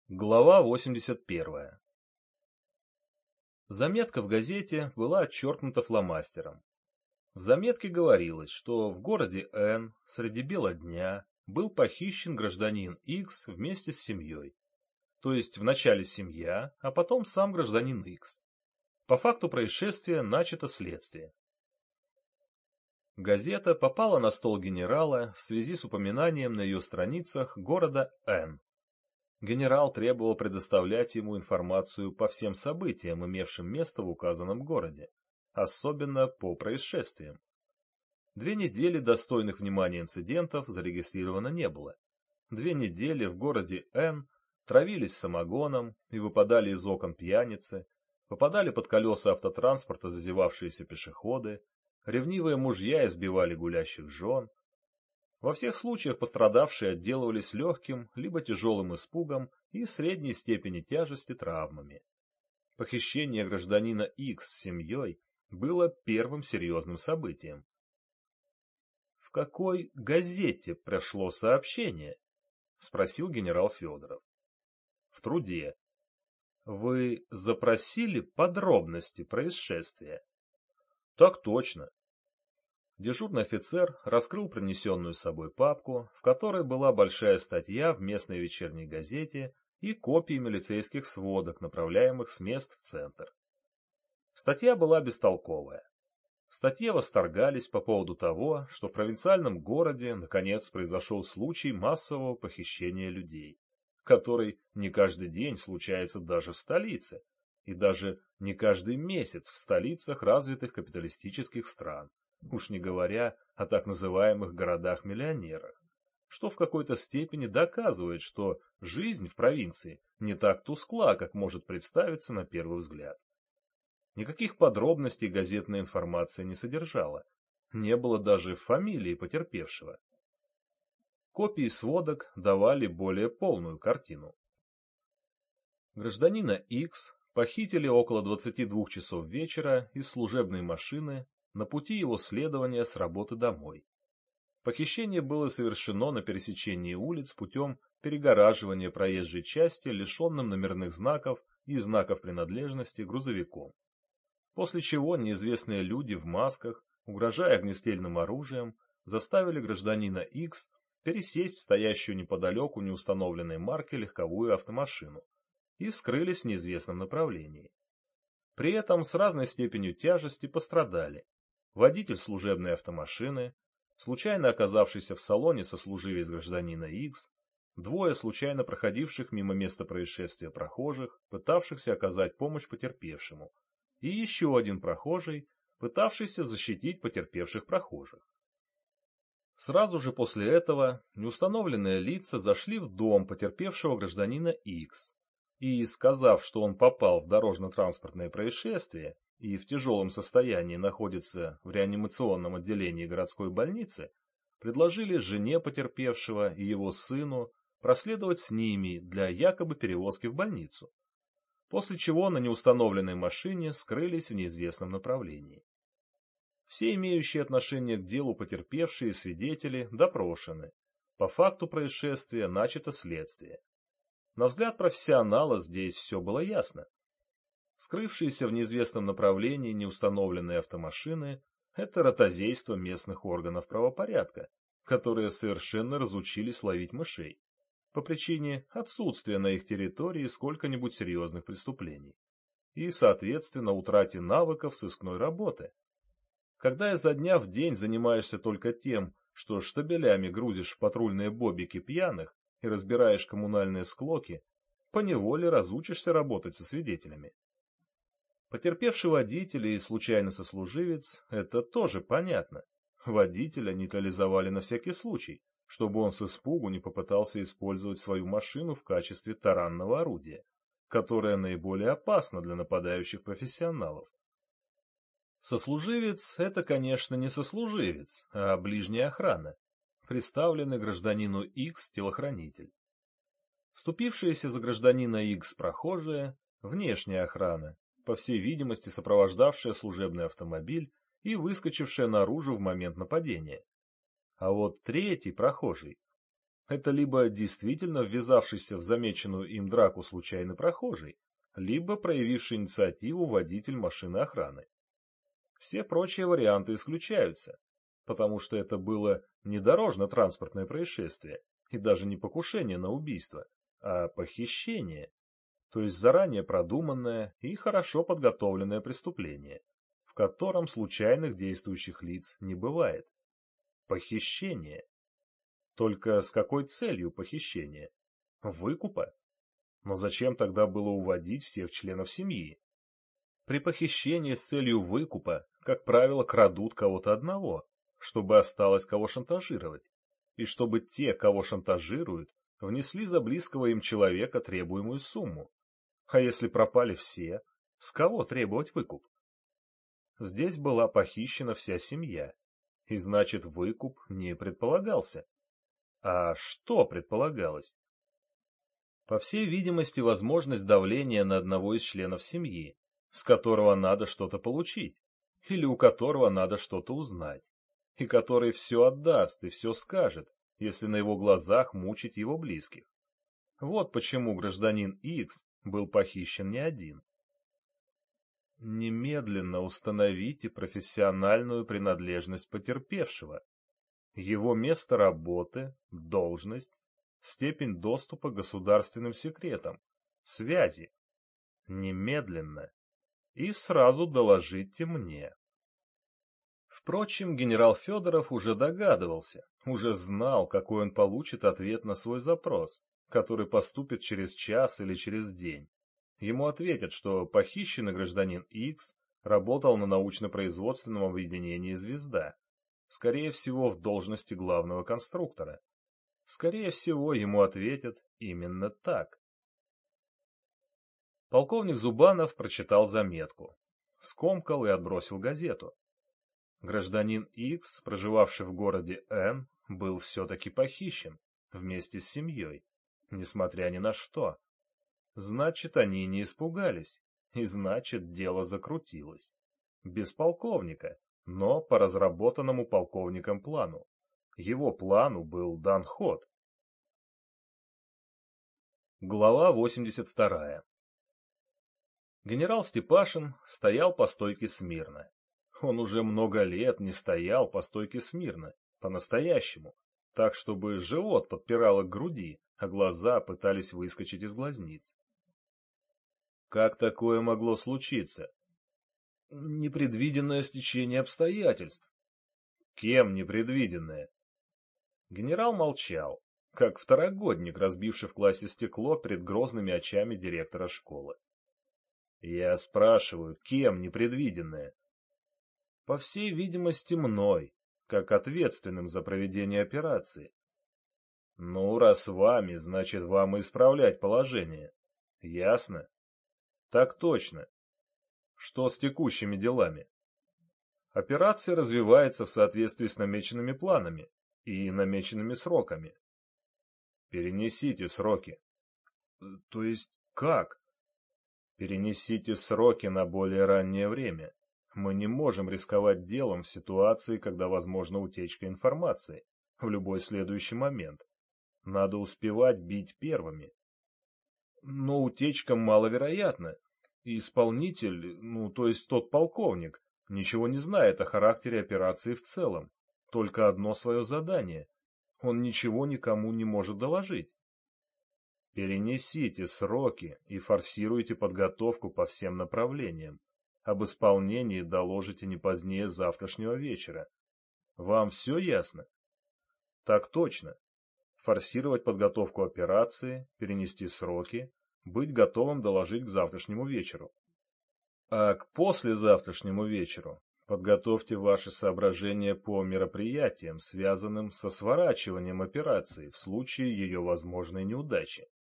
Глава 81. Заметка в газете была отчеркнута фломастером. В заметке говорилось, что в городе Н среди бела дня был похищен гражданин X вместе с семьей. То есть вначале семья, а потом сам гражданин X. По факту происшествия начато следствие. Газета попала на стол генерала в связи с упоминанием на ее страницах города Н. Генерал требовал предоставлять ему информацию по всем событиям, имевшим место в указанном городе, особенно по происшествиям. 2 недели достойных внимания инцидентов зарегистрировано не было. 2 недели в городе Н травились самогоном и выпадали из окон пьяницы, попадали под колеса автотранспорта зазевавшиеся пешеходы, ревнивые мужья избивали гулящих жен. Во всех случаях пострадавшие отделывались легким либо тяжелым испугом и средней степени тяжести травмами. Похищение гражданина X с семьей было первым серьезным событием. «В какой газете прошло сообщение?» — спросил генерал Федоров. «В Труде». «Вы запросили подробности происшествия?» «Так точно». Дежурный офицер раскрыл принесенную с собой папку, в которой была большая статья в местной вечерней газете и копии милицейских сводок, направляемых с мест в центр. Статья была бестолковая. В статье восторгались по поводу того, что в провинциальном городе наконец произошел случай массового похищения людей, который не каждый день случается даже в столице, и даже не каждый месяц в столицах развитых капиталистических стран. Уж не говоря о так называемых городах-миллионерах, что в какой-то степени доказывает, что жизнь в провинции не так тускла, как может представиться на первый взгляд. Никаких подробностей газетная информация не содержала, не было даже фамилии потерпевшего. Копии сводок давали более полную картину. Гражданина X похитили около 22 часов вечера из служебной машины на пути его следования с работы домой. Похищение было совершено на пересечении улиц путем перегораживания проезжей части лишенным номерных знаков и знаков принадлежности грузовиком. После чего неизвестные люди в масках, угрожая огнестрельным оружием, заставили гражданина X пересесть в стоящую неподалеку неустановленной марки легковую автомашину и скрылись в неизвестном направлении. При этом с разной степенью тяжести пострадали водитель служебной автомашины, случайно оказавшийся в салоне сослуживец гражданина X, 2 случайно проходивших мимо места происшествия прохожих, пытавшихся оказать помощь потерпевшему, и еще 1 прохожий, пытавшийся защитить потерпевших прохожих. Сразу же после этого неустановленные лица зашли в дом потерпевшего гражданина X и, сказав, что он попал в дорожно-транспортное происшествие и в тяжелом состоянии находится в реанимационном отделении городской больницы, предложили жене потерпевшего и его сыну проследовать с ними для якобы перевозки в больницу, после чего на неустановленной машине скрылись в неизвестном направлении. Все имеющие отношение к делу потерпевшие и свидетели допрошены. По факту происшествия начато следствие. На взгляд профессионала здесь все было ясно. Скрывшиеся в неизвестном направлении неустановленные автомашины – это ротозейство местных органов правопорядка, которые совершенно разучились ловить мышей, по причине отсутствия на их территории сколько-нибудь серьезных преступлений и, соответственно, утрате навыков сыскной работы. Когда изо дня в день занимаешься только тем, что штабелями грузишь в патрульные бобики пьяных и разбираешь коммунальные склоки, поневоле разучишься работать со свидетелями. Потерпевший водитель и случайный сослуживец – это тоже понятно. Водителя нейтрализовали на всякий случай, чтобы он с испугу не попытался использовать свою машину в качестве таранного орудия, которое наиболее опасно для нападающих профессионалов. Сослуживец – это, конечно, не сослуживец, а ближняя охрана, представленный гражданину X телохранитель. Вступившиеся за гражданина X прохожие – внешняя охрана, по всей видимости сопровождавшая служебный автомобиль и выскочившая наружу в момент нападения. А вот 3-й прохожий Это либо действительно ввязавшийся в замеченную им драку случайный прохожий, либо проявивший инициативу водитель машины охраны. Все прочие варианты исключаются, потому что это было не дорожно-транспортное происшествие и даже не покушение на убийство, а похищение, то есть заранее продуманное и хорошо подготовленное преступление, в котором случайных действующих лиц не бывает. Похищение. Только с какой целью похищения? Выкупа? Но зачем тогда было уводить всех членов семьи? При похищении с целью выкупа, как правило, крадут кого-то одного, чтобы осталось кого шантажировать, и чтобы те, кого шантажируют, внесли за близкого им человека требуемую сумму. А если пропали все, с кого требовать выкуп? Здесь была похищена вся семья, и значит, выкуп не предполагался. А что предполагалось? По всей видимости, возможность давления на одного из членов семьи, с которого надо что-то получить, или у которого надо что-то узнать, и который все отдаст и все скажет, если на его глазах мучить его близких. Вот почему гражданин Икс был похищен не один. Немедленно установите профессиональную принадлежность потерпевшего, его место работы, должность, степень доступа к государственным секретам, связи. Немедленно. И сразу доложите мне. Впрочем, генерал Федоров уже догадывался, уже знал, какой он получит ответ на свой запрос, который поступит через час или через день. Ему ответят, что похищенный гражданин Икс работал на научно-производственном объединении «Звезда», скорее всего, в должности главного конструктора. Скорее всего, ему ответят именно так. Полковник Зубанов прочитал заметку, скомкал и отбросил газету. Гражданин Икс, проживавший в городе Н, был все-таки похищен, вместе с семьей, несмотря ни на что. Значит, они не испугались, и значит, дело закрутилось. Без полковника, но по разработанному полковником плану. Его плану был дан ход. Глава 82. Генерал Степашин стоял по стойке смирно. Он уже много лет не стоял по стойке смирно, по-настоящему, так, чтобы живот подпирало к груди, а глаза пытались выскочить из глазниц. Как такое могло случиться? Непредвиденное стечение обстоятельств. Кем непредвиденное? Генерал молчал, как второгодник, разбивший в классе стекло перед грозными очами директора школы. Я спрашиваю, кем непредвиденное? По всей видимости, мной, как ответственным за проведение операции. Ну, раз вами, значит, вам и исправлять положение. Ясно? Так точно. Что с текущими делами? Операция развивается в соответствии с намеченными планами и намеченными сроками. Перенесите сроки. То есть как? Перенесите сроки на более раннее время. Мы не можем рисковать делом в ситуации, когда возможна утечка информации, в любой следующий момент. Надо успевать бить первыми. Но утечка маловероятна. И исполнитель, то есть тот полковник, ничего не знает о характере операции в целом. Только одно свое задание. Он ничего никому не может доложить. Перенесите сроки и форсируйте подготовку по всем направлениям. Об исполнении доложите не позднее завтрашнего вечера. Вам все ясно? Так точно. Форсировать подготовку операции, перенести сроки, быть готовым доложить к завтрашнему вечеру. А к послезавтрашнему вечеру подготовьте ваши соображения по мероприятиям, связанным со сворачиванием операции в случае ее возможной неудачи.